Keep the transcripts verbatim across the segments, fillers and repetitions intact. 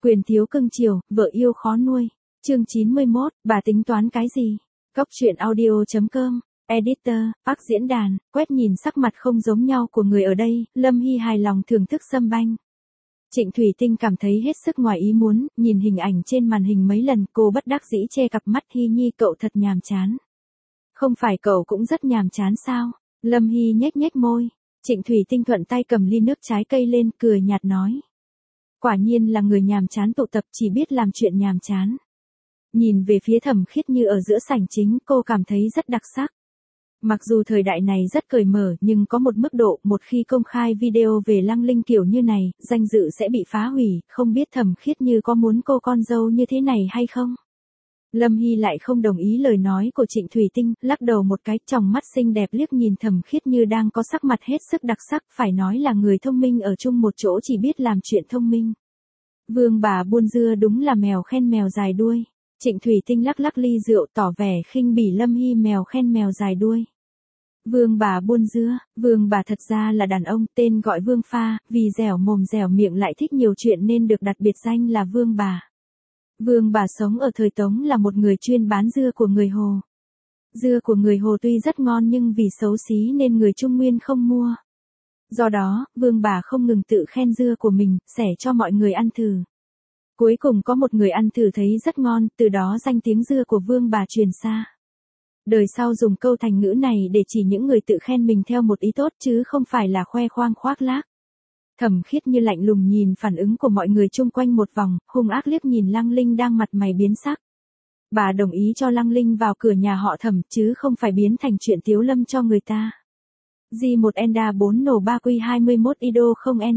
Quyền thiếu cưng chiều, vợ yêu khó nuôi. Chương chín mươi mốt, bà tính toán cái gì? Góc truyện audio chấm com, Editor, Park diễn đàn, quét nhìn sắc mặt không giống nhau của người ở đây, Lâm Hy hài lòng thưởng thức Sâm Banh. Trịnh Thủy Tinh cảm thấy hết sức ngoài ý muốn, nhìn hình ảnh trên màn hình mấy lần cô bất đắc dĩ che cặp mắt. Hy Nhi cậu thật nhàm chán. Không phải cậu cũng rất nhàm chán sao? Lâm Hy nhếch nhếch môi. Trịnh Thủy Tinh thuận tay cầm ly nước trái cây lên, cười nhạt nói. Quả nhiên là người nhàm chán tụ tập, chỉ biết làm chuyện nhàm chán. Nhìn về phía Thẩm Khiết Như ở giữa sảnh chính, cô cảm thấy rất đặc sắc. Mặc dù thời đại này rất cởi mở, nhưng có một mức độ, một khi công khai video về Lăng Linh kiểu như này, danh dự sẽ bị phá hủy, không biết Thẩm Khiết Như có muốn cô con dâu như thế này hay không? Lâm Hy lại không đồng ý lời nói của Trịnh Thủy Tinh, lắc đầu một cái, tròng mắt xinh đẹp liếc nhìn Thẩm Khiết Như đang có sắc mặt hết sức đặc sắc, phải nói là người thông minh ở chung một chỗ chỉ biết làm chuyện thông minh. Vương bà buôn dưa đúng là mèo khen mèo dài đuôi. Trịnh Thủy Tinh lắc lắc ly rượu tỏ vẻ khinh bỉ Lâm Hy mèo khen mèo dài đuôi. Vương bà buôn dưa, vương bà thật ra là đàn ông, tên gọi Vương Pha, vì dẻo mồm dẻo miệng lại thích nhiều chuyện nên được đặt biệt danh là vương bà. Vương bà sống ở thời Tống là một người chuyên bán dưa của người Hồ. Dưa của người Hồ tuy rất ngon nhưng vì xấu xí nên người Trung Nguyên không mua. Do đó, vương bà không ngừng tự khen dưa của mình, xẻ cho mọi người ăn thử. Cuối cùng có một người ăn thử thấy rất ngon, từ đó danh tiếng dưa của vương bà truyền xa. Đời sau dùng câu thành ngữ này để chỉ những người tự khen mình theo một ý tốt chứ không phải là khoe khoang khoác lác. Thẩm Khiết Như lạnh lùng nhìn phản ứng của mọi người chung quanh một vòng, hung ác liếc nhìn Lăng Linh đang mặt mày biến sắc. Bà đồng ý cho Lăng Linh vào cửa nhà họ Thẩm chứ không phải biến thành chuyện tiếu lâm cho người ta. G một Enda bốn nổ ba Q hai mươi mốt Ido không N.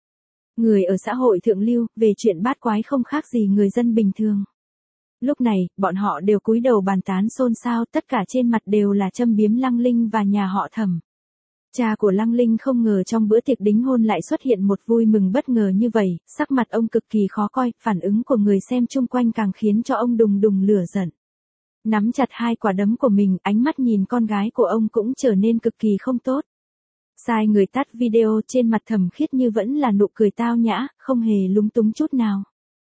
Người ở xã hội thượng lưu, về chuyện bát quái không khác gì người dân bình thường. Lúc này, bọn họ đều cúi đầu bàn tán xôn xao, tất cả trên mặt đều là châm biếm Lăng Linh và nhà họ Thẩm. Cha của Lăng Linh không ngờ trong bữa tiệc đính hôn lại xuất hiện một vui mừng bất ngờ như vậy, sắc mặt ông cực kỳ khó coi, phản ứng của người xem chung quanh càng khiến cho ông đùng đùng lửa giận. Nắm chặt hai quả đấm của mình, ánh mắt nhìn con gái của ông cũng trở nên cực kỳ không tốt. Sai người tắt video, trên mặt Thẩm Khiết Như vẫn là nụ cười tao nhã, không hề lúng túng chút nào.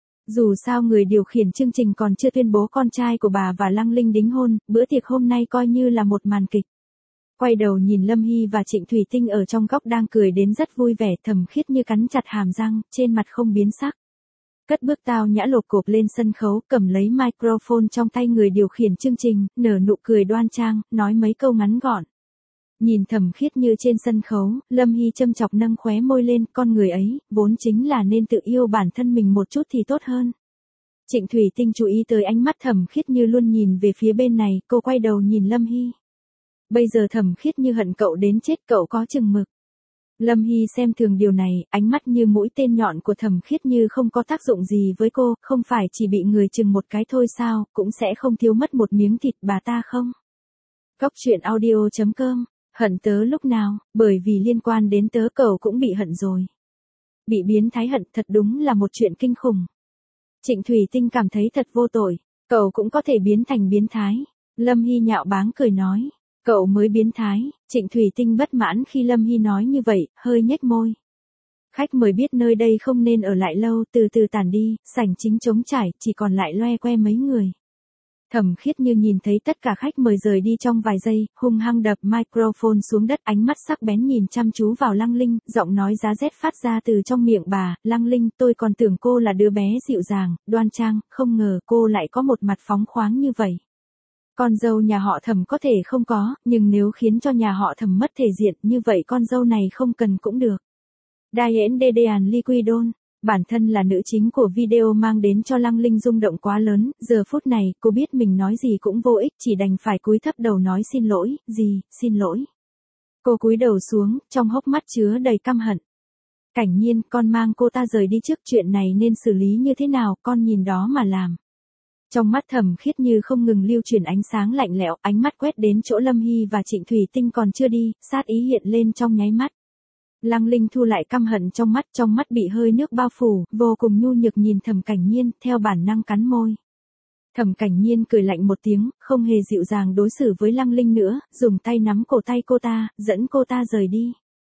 Dù sao người điều khiển chương trình còn chưa tuyên bố con trai của bà và Lăng Linh đính hôn, bữa tiệc hôm nay coi như là một màn kịch. Quay đầu nhìn Lâm Hy và Trịnh Thủy Tinh ở trong góc đang cười đến rất vui vẻ, Thẩm Khiết Như cắn chặt hàm răng, trên mặt không biến sắc. Cất bước tao nhã lột cộp lên sân khấu, cầm lấy microphone trong tay người điều khiển chương trình, nở nụ cười đoan trang, nói mấy câu ngắn gọn. Nhìn Thẩm Khiết Như trên sân khấu, Lâm Hy châm chọc nâng khóe môi lên, con người ấy, vốn chính là nên tự yêu bản thân mình một chút thì tốt hơn. Trịnh Thủy Tinh chú ý tới ánh mắt Thẩm Khiết Như luôn nhìn về phía bên này, cô quay đầu nhìn Lâm Hy. Bây giờ Thẩm Khiết Như hận cậu đến chết, cậu có chừng mực. Lâm Hy xem thường điều này, ánh mắt như mũi tên nhọn của Thẩm Khiết Như không có tác dụng gì với cô, không phải chỉ bị người chừng một cái thôi sao, cũng sẽ không thiếu mất một miếng thịt bà ta không? Góc truyện audio chấm com. Hận tớ lúc nào, bởi vì liên quan đến tớ cậu cũng bị hận rồi. Bị biến thái hận thật đúng là một chuyện kinh khủng. Trịnh Thủy Tinh cảm thấy thật vô tội, cậu cũng có thể biến thành biến thái. Lâm Hy nhạo báng cười nói, cậu mới biến thái. Trịnh Thủy Tinh bất mãn khi Lâm Hy nói như vậy, hơi nhếch môi. Khách mời biết nơi đây không nên ở lại lâu, từ từ tản đi, sảnh chính trống trải, chỉ còn lại loe que mấy người. Thẩm Khiết Như nhìn thấy tất cả khách mời rời đi trong vài giây, hung hăng đập microphone xuống đất, ánh mắt sắc bén nhìn chăm chú vào Lăng Linh, giọng nói giá rét phát ra từ trong miệng bà, Lăng Linh, tôi còn tưởng cô là đứa bé dịu dàng, đoan trang, không ngờ cô lại có một mặt phóng khoáng như vậy. Con dâu nhà họ Thẩm có thể không có, nhưng nếu khiến cho nhà họ Thẩm mất thể diện như vậy con dâu này không cần cũng được. Diane Dedean Liquidon. Bản thân là nữ chính của video mang đến cho Lăng Linh rung động quá lớn, giờ phút này, cô biết mình nói gì cũng vô ích, chỉ đành phải cúi thấp đầu nói xin lỗi, gì, xin lỗi. Cô cúi đầu xuống, trong hốc mắt chứa đầy căm hận. Cảnh Nhiên, con mang cô ta rời đi trước, chuyện này nên xử lý như thế nào, con nhìn đó mà làm. Trong mắt Thẩm Khiết Như không ngừng lưu truyền ánh sáng lạnh lẽo, ánh mắt quét đến chỗ Lâm Hy và Trịnh Thủy Tinh còn chưa đi, sát ý hiện lên trong nháy mắt. Lăng Linh thu lại căm hận trong mắt, trong mắt bị hơi nước bao phủ, vô cùng nhu nhược nhìn Thẩm Cảnh Nhiên, theo bản năng cắn môi. Thẩm Cảnh Nhiên cười lạnh một tiếng, không hề dịu dàng đối xử với Lăng Linh nữa, dùng tay nắm cổ tay cô ta, dẫn cô ta rời đi.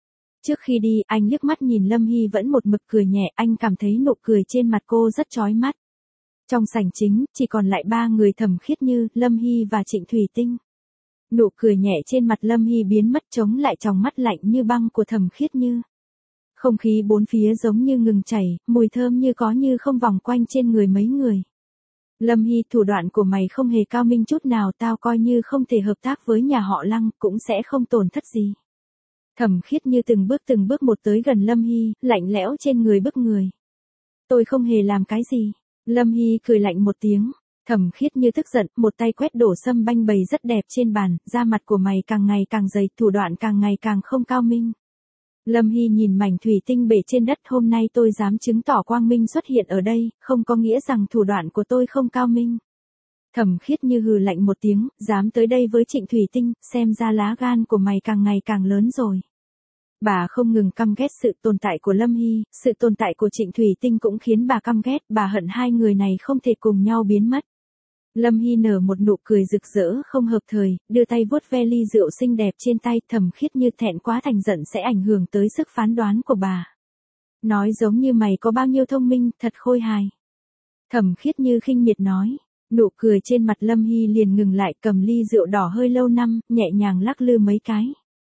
Trước khi đi, anh liếc mắt nhìn Lâm Hy vẫn một mực cười nhẹ, anh cảm thấy nụ cười trên mặt cô rất chói mắt. Trong sảnh chính, chỉ còn lại ba người Thẩm Khiết Như, Lâm Hy và Trịnh Thủy Tinh. Nụ cười nhẹ trên mặt Lâm Hy biến mất chống lại tròng mắt lạnh như băng của Thẩm Khiết Như. Không khí bốn phía giống như ngừng chảy, mùi thơm như có như không vòng quanh trên người mấy người. Lâm Hy, thủ đoạn của mày không hề cao minh chút nào, tao coi như không thể hợp tác với nhà họ Lăng, cũng sẽ không tổn thất gì. Thẩm Khiết Như từng bước từng bước một tới gần Lâm Hy, lạnh lẽo trên người bức người. Tôi không hề làm cái gì. Lâm Hy cười lạnh một tiếng. Thẩm Khiết Như tức giận, một tay quét đổ sâm banh bày rất đẹp trên bàn, da mặt của mày càng ngày càng dày, thủ đoạn càng ngày càng không cao minh. Lâm Hy nhìn mảnh thủy tinh bể trên đất, hôm nay tôi dám chứng tỏ quang minh xuất hiện ở đây, không có nghĩa rằng thủ đoạn của tôi không cao minh. Thẩm Khiết Như hừ lạnh một tiếng, dám tới đây với Trịnh Thủy Tinh, xem ra lá gan của mày càng ngày càng lớn rồi. Bà không ngừng căm ghét sự tồn tại của Lâm Hy, sự tồn tại của Trịnh Thủy Tinh cũng khiến bà căm ghét, bà hận hai người này không thể cùng nhau biến mất. Lâm Hy nở một nụ cười rực rỡ không hợp thời, đưa tay vuốt ve ly rượu xinh đẹp trên tay. Thẩm Khiết Như thẹn quá thành giận sẽ ảnh hưởng tới sức phán đoán của bà. Nói giống như mày có bao nhiêu thông minh, thật khôi hài. Thẩm Khiết Như khinh miệt nói. Nụ cười trên mặt Lâm Hy liền ngừng lại, cầm ly rượu đỏ hơi lâu năm, nhẹ nhàng lắc lư mấy cái.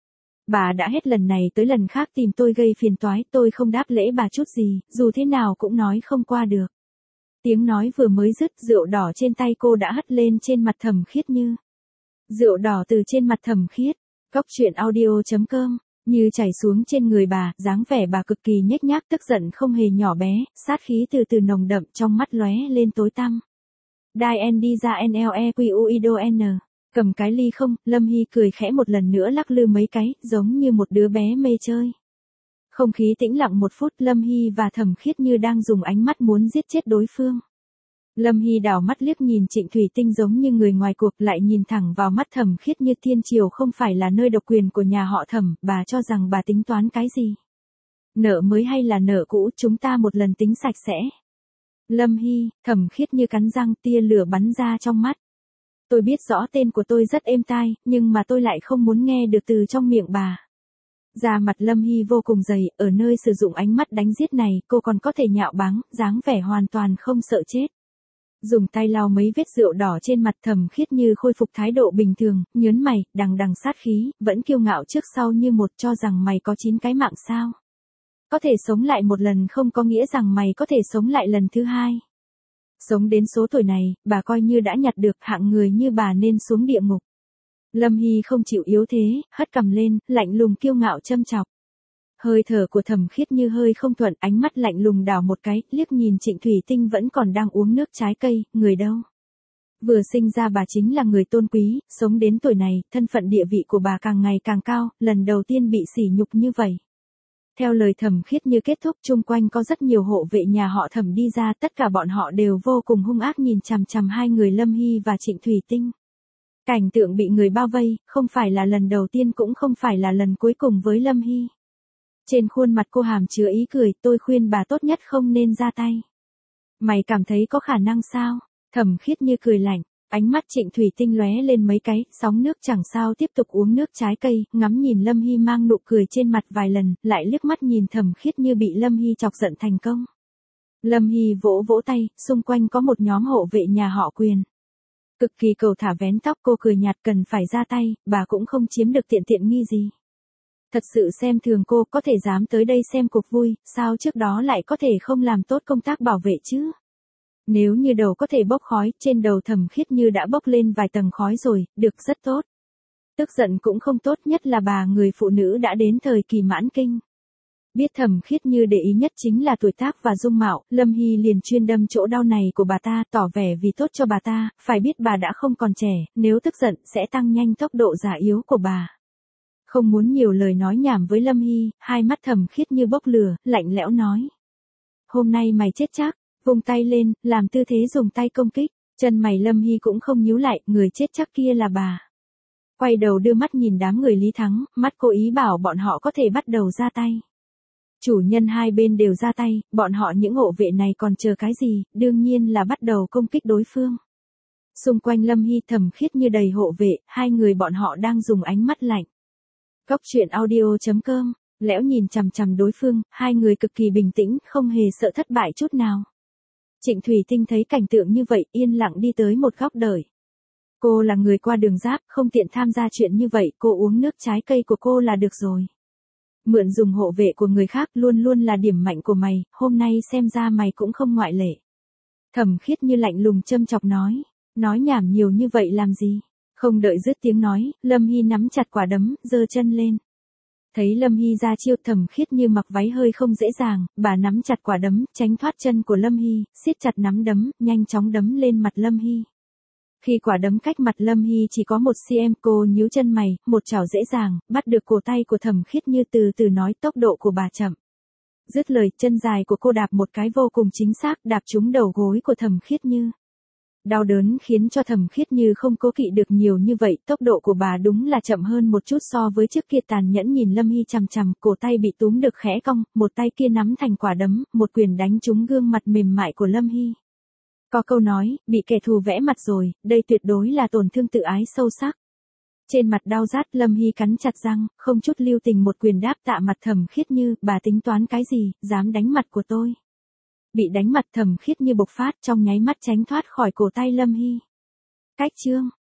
Bà đã hết lần này tới lần khác tìm tôi gây phiền toái, tôi không đáp lễ bà chút gì, dù thế nào cũng nói không qua được. Tiếng nói vừa mới dứt, rượu đỏ trên tay cô đã hất lên trên mặt Thẩm Khiết Như. Rượu đỏ từ trên mặt Thẩm Khiết. Cóc truyện audio chấm com. Như chảy xuống trên người bà, dáng vẻ bà cực kỳ nhếch nhác, tức giận không hề nhỏ bé, sát khí từ từ nồng đậm, trong mắt lóe lên tối tăm. Đai N đi ra N L E Q U I D O N. Cầm cái ly không, Lâm Hy cười khẽ một lần nữa lắc lư mấy cái, giống như một đứa bé mê chơi. Không khí tĩnh lặng một phút, Lâm Hy và Thẩm Khiết Như đang dùng ánh mắt muốn giết chết đối phương. Lâm Hy đảo mắt liếc nhìn Trịnh Thủy Tinh giống như người ngoài cuộc, lại nhìn thẳng vào mắt Thẩm Khiết Như. Thiên Triều không phải là nơi độc quyền của nhà họ Thẩm, bà cho rằng bà tính toán cái gì? Nợ mới hay là nợ cũ, chúng ta một lần tính sạch sẽ. Lâm Hy, Thẩm Khiết Như cắn răng, tia lửa bắn ra trong mắt. Tôi biết rõ tên của tôi rất êm tai, nhưng mà tôi lại không muốn nghe được từ trong miệng bà. Da mặt Lâm Hy vô cùng dày, ở nơi sử dụng ánh mắt đánh giết này, cô còn có thể nhạo báng, dáng vẻ hoàn toàn không sợ chết. Dùng tay lau mấy vết rượu đỏ trên mặt. Thẩm Khiết Như khôi phục thái độ bình thường, nhớn mày, đằng đằng sát khí, vẫn kiêu ngạo trước sau như một, cho rằng mày có chín cái mạng sao. Có thể sống lại một lần không có nghĩa rằng mày có thể sống lại lần thứ hai. Sống đến số tuổi này, bà coi như đã nhặt được, hạng người như bà nên xuống địa ngục. Lâm Hy không chịu yếu thế, hất cằm lên, lạnh lùng kiêu ngạo châm chọc. Hơi thở của Thẩm Khiết Như hơi không thuận, ánh mắt lạnh lùng đảo một cái, liếc nhìn Trịnh Thủy Tinh vẫn còn đang uống nước trái cây, người đâu? Vừa sinh ra bà chính là người tôn quý, sống đến tuổi này, thân phận địa vị của bà càng ngày càng cao, lần đầu tiên bị sỉ nhục như vậy. Theo lời Thẩm Khiết Như kết thúc, chung quanh có rất nhiều hộ vệ nhà họ Thẩm đi ra, tất cả bọn họ đều vô cùng hung ác nhìn chằm chằm hai người Lâm Hy và Trịnh Thủy Tinh. Cảnh tượng bị người bao vây, không phải là lần đầu tiên cũng không phải là lần cuối cùng với Lâm Hy. Trên khuôn mặt cô hàm chứa ý cười, tôi khuyên bà tốt nhất không nên ra tay. Mày cảm thấy có khả năng sao? Thẩm Khiết Như cười lạnh, ánh mắt Trịnh Thủy Tinh lóe lên mấy cái, sóng nước chẳng sao tiếp tục uống nước trái cây, ngắm nhìn Lâm Hy mang nụ cười trên mặt vài lần, lại liếc mắt nhìn Thẩm Khiết Như bị Lâm Hy chọc giận thành công. Lâm Hy vỗ vỗ tay, xung quanh có một nhóm hộ vệ nhà họ Quyền. Cực kỳ cầu thả vén tóc, cô cười nhạt, cần phải ra tay, bà cũng không chiếm được tiện tiện nghi gì. Thật sự xem thường cô, có thể dám tới đây xem cuộc vui, sao trước đó lại có thể không làm tốt công tác bảo vệ chứ? Nếu như đầu có thể bốc khói, trên đầu Thẩm Khiết Như đã bốc lên vài tầng khói rồi, được, rất tốt. Tức giận cũng không tốt, nhất là bà người phụ nữ đã đến thời kỳ mãn kinh. Biết Thẩm Khiết Như để ý nhất chính là tuổi tác và dung mạo, Lâm Hy liền chuyên đâm chỗ đau này của bà ta, tỏ vẻ vì tốt cho bà ta, phải biết bà đã không còn trẻ, nếu tức giận sẽ tăng nhanh tốc độ già yếu của bà. Không muốn nhiều lời nói nhảm với Lâm Hy, hai mắt Thẩm Khiết Như bốc lửa, lạnh lẽo nói. Hôm nay mày chết chắc, vung tay lên, làm tư thế dùng tay công kích, chân mày Lâm Hy cũng không nhíu lại, người chết chắc kia là bà. Quay đầu đưa mắt nhìn đám người Lý Thắng, mắt cố ý bảo bọn họ có thể bắt đầu ra tay. Chủ nhân hai bên đều ra tay, bọn họ những hộ vệ này còn chờ cái gì, đương nhiên là bắt đầu công kích đối phương. Xung quanh Lâm Hy Thẩm Khiết Như đầy hộ vệ, hai người bọn họ đang dùng ánh mắt lạnh. Cóc truyện audio chấm com Lẽo nhìn chằm chằm đối phương, hai người cực kỳ bình tĩnh, không hề sợ thất bại chút nào. Trịnh Thủy Tinh thấy cảnh tượng như vậy, yên lặng đi tới một góc đợi. Cô là người qua đường giáp, không tiện tham gia chuyện như vậy, cô uống nước trái cây của cô là được rồi. Mượn dùng hộ vệ của người khác luôn luôn là điểm mạnh của mày, hôm nay xem ra mày cũng không ngoại lệ. Thẩm Khiết Như lạnh lùng châm chọc nói, nói nhảm nhiều như vậy làm gì? Không đợi dứt tiếng nói, Lâm Hy nắm chặt quả đấm, giơ chân lên. Thấy Lâm Hy ra chiêu, Thẩm Khiết Như mặc váy hơi không dễ dàng, bà nắm chặt quả đấm, tránh thoát chân của Lâm Hy, siết chặt nắm đấm, nhanh chóng đấm lên mặt Lâm Hy. Khi quả đấm cách mặt Lâm Hy chỉ có một xăng-ti-mét, cô nhíu chân mày, một chảo dễ dàng, bắt được cổ tay của Thẩm Khiết Như, từ từ nói, tốc độ của bà chậm. Dứt lời, chân dài của cô đạp một cái vô cùng chính xác, đạp trúng đầu gối của Thẩm Khiết Như. Đau đớn khiến cho Thẩm Khiết Như không cố kỵ được nhiều như vậy, tốc độ của bà đúng là chậm hơn một chút so với trước kia. Tàn nhẫn nhìn Lâm Hy chằm chằm, cổ tay bị túm được khẽ cong, một tay kia nắm thành quả đấm, một quyền đánh trúng gương mặt mềm mại của Lâm Hy. Có câu nói, bị kẻ thù vẽ mặt rồi, đây tuyệt đối là tổn thương tự ái sâu sắc. Trên mặt đau rát, Lâm Hy cắn chặt răng, không chút lưu tình một quyền đáp tạ mặt Thẩm Khiết Như, bà tính toán cái gì, dám đánh mặt của tôi. Bị đánh mặt, Thẩm Khiết Như bộc phát, trong nháy mắt tránh thoát khỏi cổ tay Lâm Hy. Cách chương